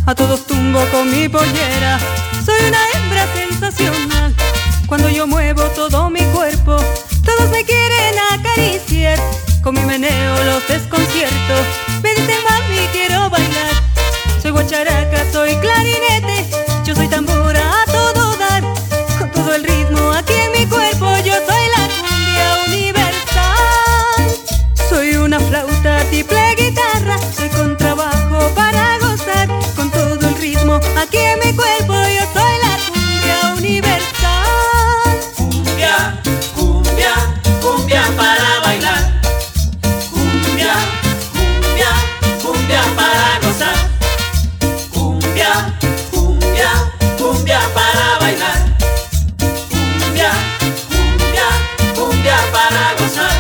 a todos tumbo con mi pollera. Soy una hembra sensacional, cuando yo muevo todo mi cuerpo, todos me quieren acariciar. Con mi meneo los desconcierto, me dicen mami quiero bailar. Soy guacharaca, soy clarinete, yo soy tambora a todo dar. Con todo el ritmo aquí en mi cuerpo, yo soy la cumbia universal. Soy una flauta triple guitarra, soy contrabajo para gozar. Con todo el ritmo aquí en mi cuerpo, yo soy la cumbia universal. Cumbia, cumbia, cumbia para bailar. Cumbia, cumbia, cumbia para gozar. Cumbia, cumbia, cumbia para bailar. Cumbia, cumbia, cumbia para gozar.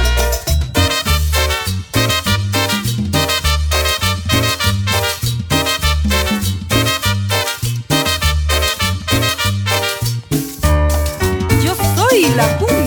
Yo soy la cumbia.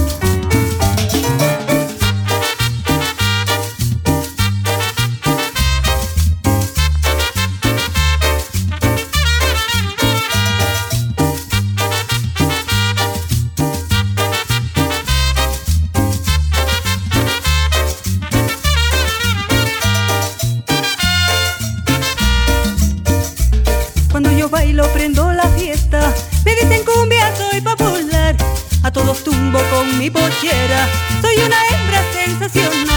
Cuando yo bailo prendo la fiesta, me dicen cumbia soy popular, a todos tumbo con mi pollera. Soy una hembra sensacional,